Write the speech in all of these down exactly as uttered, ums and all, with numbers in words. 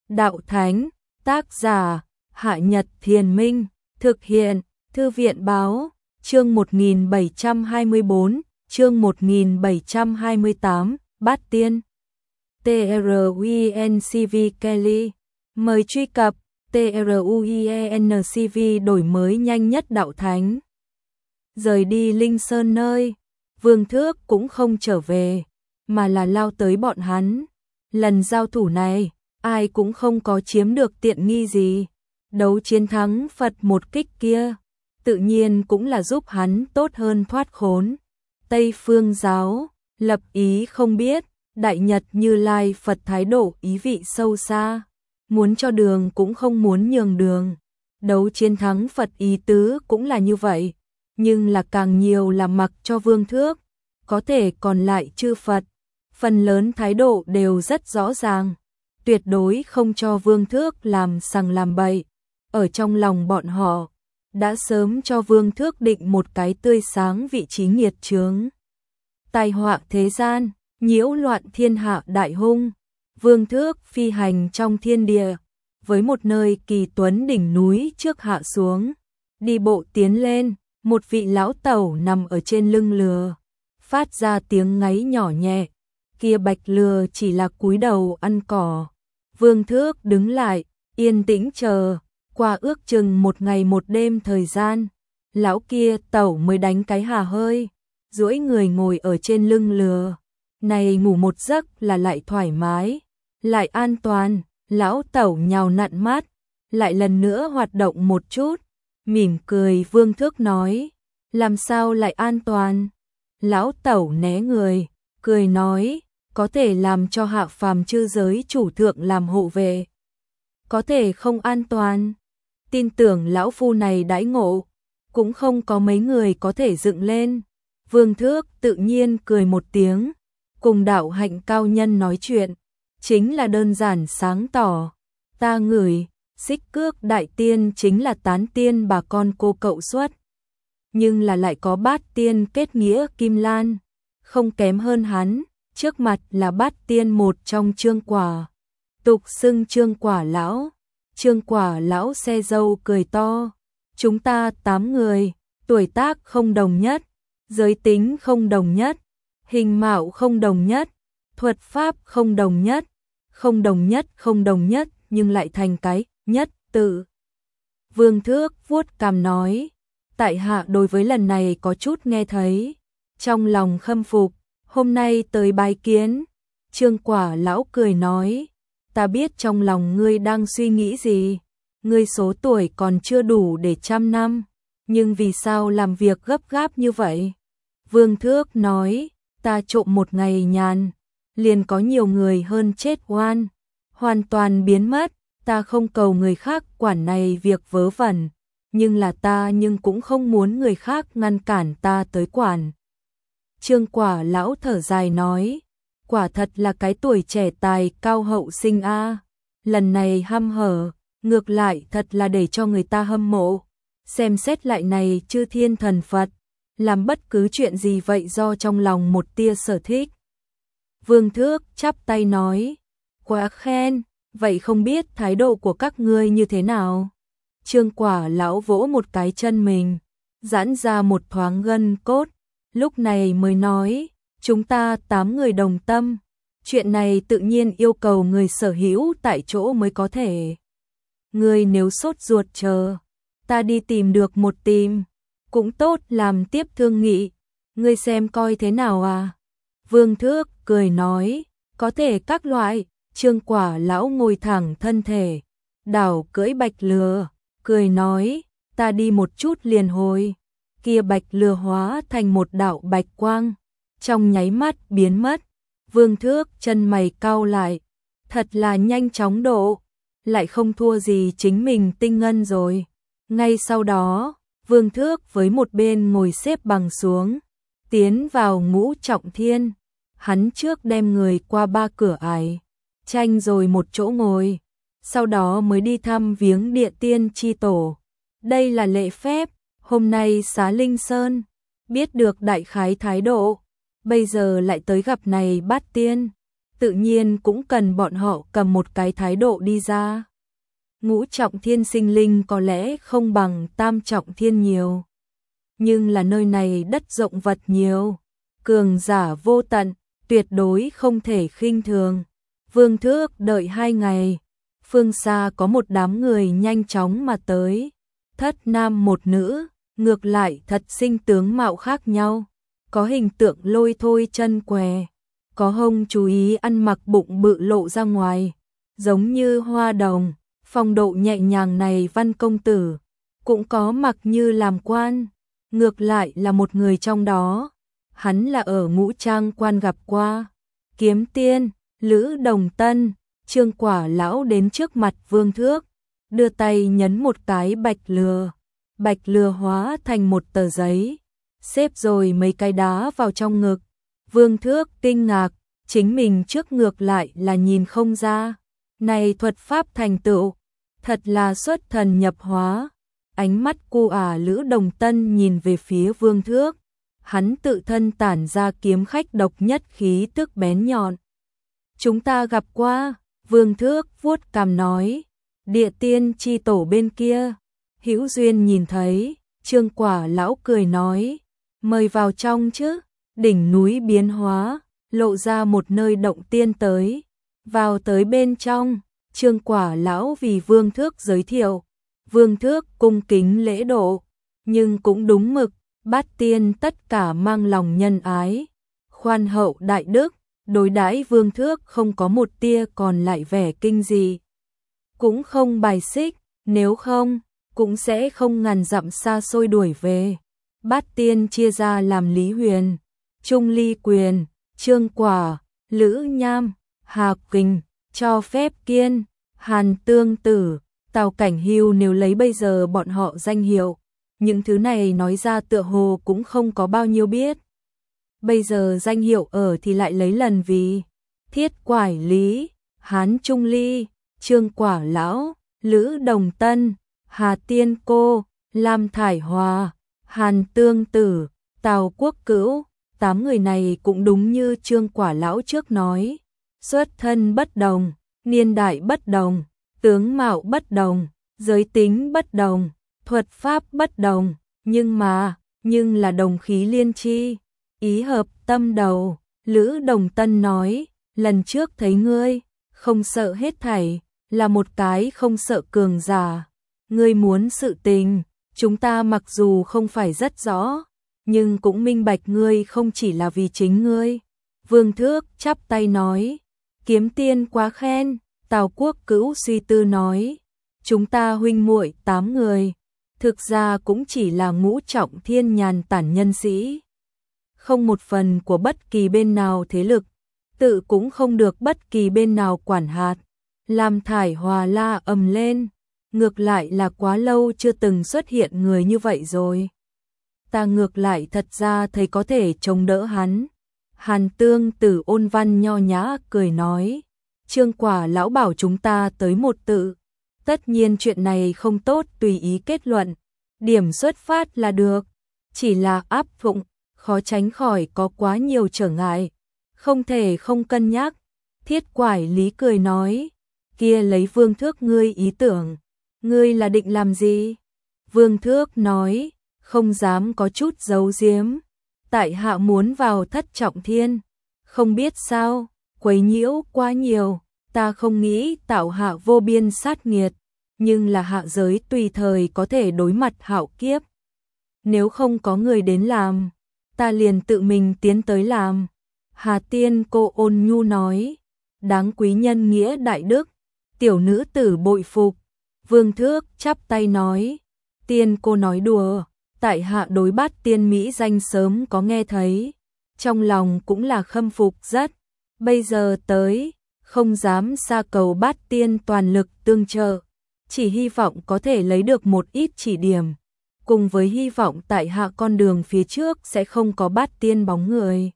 Đạo Thánh, tác giả, Hạ Nhật Thiền Minh, thực hiện, Thư viện Báo, chương một nghìn bảy trăm hai mươi tư, chương một nghìn bảy trăm hai mươi tám, Bát Tiên. truencv Kelly, mời truy cập, truencv đổi mới nhanh nhất Đạo Thánh. Rời đi Linh Sơn nơi, Vương Thước cũng không trở về, mà là lao tới bọn hắn. Lần giao thủ này, ai cũng không có chiếm được tiện nghi gì. Đấu chiến thắng Phật một kích kia, tự nhiên cũng là giúp hắn tốt hơn thoát khốn. Tây Phương giáo, lập ý không biết, Đại Nhật Như Lai Phật thái độ ý vị sâu xa, muốn cho đường cũng không muốn nhường đường. Đấu chiến thắng Phật ý tứ cũng là như vậy, nhưng là càng nhiều là mặc cho Vương Thước, có thể còn lại chư Phật, phần lớn thái độ đều rất rõ ràng, tuyệt đối không cho Vương Thước làm sằng làm bậy. Ở trong lòng bọn họ, đã sớm cho Vương Thước định một cái tươi sáng vị trí nghiệt chướng. Tai họa thế gian, nhiễu loạn thiên hạ đại hung. Vương Thước phi hành trong thiên địa, với một nơi kỳ tuấn đỉnh núi trước hạ xuống, đi bộ tiến lên, một vị lão tẩu nằm ở trên lưng lừa, phát ra tiếng ngáy nhỏ nhẹ. Kia bạch lừa chỉ là cúi đầu ăn cỏ. Vương Thước đứng lại, yên tĩnh chờ, qua ước chừng một ngày một đêm thời gian, lão kia tẩu mới đánh cái hà hơi, duỗi người ngồi ở trên lưng lừa. Này ngủ một giấc là lại thoải mái, lại an toàn. Lão tẩu nhào nặn mắt, lại lần nữa hoạt động một chút, mỉm cười. Vương Thước nói, làm sao lại an toàn? Lão tẩu né người, cười nói, có thể làm cho hạ phàm chư giới chủ thượng làm hộ vệ, có thể không an toàn. Tin tưởng lão phu này đãi ngộ, cũng không có mấy người có thể dựng lên. Vương Thước tự nhiên cười một tiếng, cùng đạo hạnh cao nhân nói chuyện, chính là đơn giản sáng tỏ. Ta ngửi, Xích Cước đại tiên chính là tán tiên bà con cô cậu xuất, nhưng là lại có bát tiên kết nghĩa Kim Lan, không kém hơn hắn. Trước mặt là bát tiên một trong Trương Quả, tục xưng Trương Quả lão. Trương Quả lão xe dâu cười to, chúng ta tám người, tuổi tác không đồng nhất, giới tính không đồng nhất, hình mạo không đồng nhất, thuật pháp không đồng nhất, không đồng nhất không đồng nhất nhưng lại thành cái nhất tự. Vương Thước vuốt cằm nói, tại hạ đối với lần này có chút nghe thấy, trong lòng khâm phục, hôm nay tới bái kiến. Trương Quả lão cười nói, ta biết trong lòng ngươi đang suy nghĩ gì, ngươi số tuổi còn chưa đủ để trăm năm, nhưng vì sao làm việc gấp gáp như vậy? Vương Thước nói, ta trộm một ngày nhàn, liền có nhiều người hơn chết oan, hoàn toàn biến mất. Ta không cầu người khác quản này việc vớ vẩn, nhưng là ta nhưng cũng không muốn người khác ngăn cản ta tới quản. Trương Quả lão thở dài nói, quả thật là cái tuổi trẻ tài cao hậu sinh a, lần này hăm hở, ngược lại thật là để cho người ta hâm mộ. Xem xét lại này chư thiên thần Phật, làm bất cứ chuyện gì vậy do trong lòng một tia sở thích. Vương Thước chắp tay nói, quá khen, vậy không biết thái độ của các ngươi như thế nào? Trương Quả lão vỗ một cái chân mình, giãn ra một thoáng gân cốt, lúc này mới nói, chúng ta tám người đồng tâm, chuyện này tự nhiên yêu cầu người sở hữu tại chỗ mới có thể. Ngươi nếu sốt ruột chờ, ta đi tìm được một tìm, cũng tốt làm tiếp thương nghị, ngươi xem coi thế nào à? Vương Thước cười nói, có thể các loại. Trương Quả lão ngồi thẳng thân thể, đảo cưỡi bạch lừa, cười nói, ta đi một chút liền hồi. Kia bạch lừa hóa thành một đạo bạch quang, trong nháy mắt biến mất. Vương Thước chân mày cau lại, thật là nhanh chóng độ, lại không thua gì chính mình tinh ngân rồi. Ngay sau đó, Vương Thước với một bên ngồi xếp bằng xuống, tiến vào ngũ trọng thiên. Hắn trước đem người qua ba cửa ải, tranh rồi một chỗ ngồi, sau đó mới đi thăm viếng địa tiên chi tổ. Đây là lệ phép, hôm nay xá Linh Sơn, biết được đại khái thái độ, bây giờ lại tới gặp này bát tiên. tự nhiên cũng cần bọn họ cầm một cái thái độ đi ra. Ngũ trọng thiên sinh linh có lẽ không bằng tam trọng thiên nhiều, nhưng là nơi này đất rộng vật nhiều, cường giả vô tận, tuyệt đối không thể khinh thường. Vương Thước đợi hai ngày, phương xa có một đám người nhanh chóng mà tới, thất nam một nữ, ngược lại thật sinh tướng mạo khác nhau, có hình tượng lôi thôi chân què, có hông chú ý ăn mặc bụng bự lộ ra ngoài, giống như hoa đồng, phong độ nhẹ nhàng này văn công tử, cũng có mặc như làm quan, ngược lại là một người trong đó, hắn là ở Ngũ Trang quan gặp qua, Kiếm Tiên, Lữ Đồng Tân. Trương Quả Lão đến trước mặt Vương Thước, đưa tay nhấn một cái bạch lừa, bạch lừa hóa thành một tờ giấy, xếp rồi mấy cái đá vào trong ngực. Vương Thước kinh ngạc, chính mình trước ngược lại là nhìn không ra, này thuật pháp thành tựu, thật là xuất thần nhập hóa. Ánh mắt cô ả Lữ Đồng Tân nhìn về phía Vương Thước, hắn tự thân tản ra kiếm khách độc nhất khí tức bén nhọn. Chúng ta gặp qua. Vương Thước vuốt cằm nói, địa tiên chi tổ bên kia, hữu duyên nhìn thấy. Trương Quả Lão cười nói, mời vào trong chứ. Đỉnh núi biến hóa, lộ ra một nơi động tiên tới, vào tới bên trong. Trương Quả Lão vì Vương Thước giới thiệu, Vương Thước cung kính lễ độ, nhưng cũng đúng mực, bát tiên tất cả mang lòng nhân ái, khoan hậu đại đức. Đối đãi Vương Thước không có một tia còn lại vẻ kinh gì, cũng không bài xích, nếu không, cũng sẽ không ngàn dặm xa xôi đuổi về. Bát tiên chia ra làm Lý Huyền, Trung Ly Quyền, Trương Quả, Lữ Nham, Hà Kình, cho phép Kiên, Hàn Tương Tử, Tào Cảnh Hưu. Nếu lấy bây giờ bọn họ danh hiệu, những thứ này nói ra tựa hồ cũng không có bao nhiêu biết. Bây giờ danh hiệu ở thì lại lấy lần vì Thiết Quải Lý, Hán Trung Ly, Trương Quả Lão, Lữ Đồng Tân, Hà Tiên Cô, Lam Thải Hòa, Hàn Tương Tử, Tào Quốc Cữu. Tám người này cũng đúng như Trương Quả Lão trước nói, xuất thân bất đồng, niên đại bất đồng, tướng mạo bất đồng, giới tính bất đồng, thuật pháp bất đồng, nhưng mà, nhưng là đồng khí liên chi, ý hợp tâm đầu. Lữ Đồng Tân nói, lần trước thấy ngươi, không sợ hết thảy, là một cái không sợ cường giả. Ngươi muốn sự tình, chúng ta mặc dù không phải rất rõ, nhưng cũng minh bạch ngươi không chỉ là vì chính ngươi. Vương Thước chắp tay nói, Kiếm Tiên quá khen. Tào Quốc Cữu suy tư nói, chúng ta huynh muội tám người, thực ra cũng chỉ là ngũ trọng thiên nhàn tản nhân sĩ, không một phần của bất kỳ bên nào thế lực, tự cũng không được bất kỳ bên nào quản hạt. Lam Thải Hòa la ầm lên, ngược lại là quá lâu chưa từng xuất hiện người như vậy rồi. Ta ngược lại thật ra thấy có thể chống đỡ hắn. Hàn Tương Tử ôn văn nho nhã cười nói, Trương Quả Lão bảo chúng ta tới một tự, tất nhiên chuyện này không tốt tùy ý kết luận, điểm xuất phát là được, chỉ là áp dụng, khó tránh khỏi có quá nhiều trở ngại, không thể không cân nhắc. Thiết Quải Lý cười nói, kia lấy Vương Thước ngươi ý tưởng, ngươi là định làm gì? Vương Thước nói, không dám có chút giấu giếm, tại hạ muốn vào thất trọng thiên, không biết sao, quấy nhiễu quá nhiều, ta không nghĩ tạo hạ vô biên sát nghiệt, nhưng là hạ giới tùy thời có thể đối mặt hạo kiếp. Nếu không có người đến làm, ta liền tự mình tiến tới làm. Hà Tiên Cô ôn nhu nói, đáng quý nhân nghĩa đại đức, tiểu nữ tử bội phục. Vương Thước chắp tay nói, Tiên Cô nói đùa, tại hạ đối Bát Tiên mỹ danh sớm có nghe thấy, trong lòng cũng là khâm phục rất, bây giờ tới, không dám xa cầu Bát Tiên toàn lực tương trợ, chỉ hy vọng có thể lấy được một ít chỉ điểm, cùng với hy vọng tại hạ con đường phía trước sẽ không có Bát Tiên bóng người.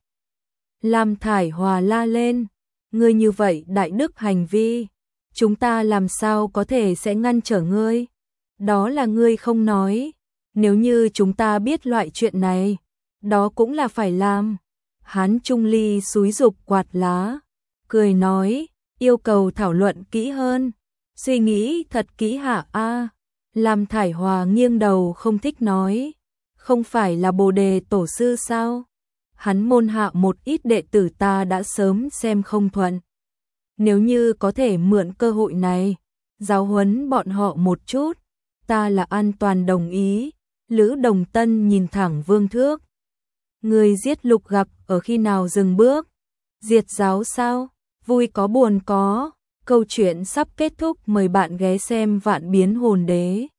Lam Thải Hòa la lên, ngươi như vậy đại đức hành vi, chúng ta làm sao có thể sẽ ngăn trở ngươi? Đó là ngươi không nói, nếu như chúng ta biết loại chuyện này, đó cũng là phải làm. Hán Trung Ly xúi dục quạt lá, cười nói, yêu cầu thảo luận kỹ hơn, suy nghĩ thật kỹ hả a? Lam Thải Hòa nghiêng đầu không thích nói, không phải là Bồ Đề tổ sư sao? Hắn môn hạ một ít đệ tử ta đã sớm xem không thuận. Nếu như có thể mượn cơ hội này, giáo huấn bọn họ một chút, ta là an toàn đồng ý. Lữ Đồng Tân nhìn thẳng Vương Thước. Người giết Lục Gặp ở khi nào dừng bước? Diệt giáo sao? Vui có buồn có. Câu chuyện sắp kết thúc, mời bạn ghé xem Vạn Biến Hồn Đế.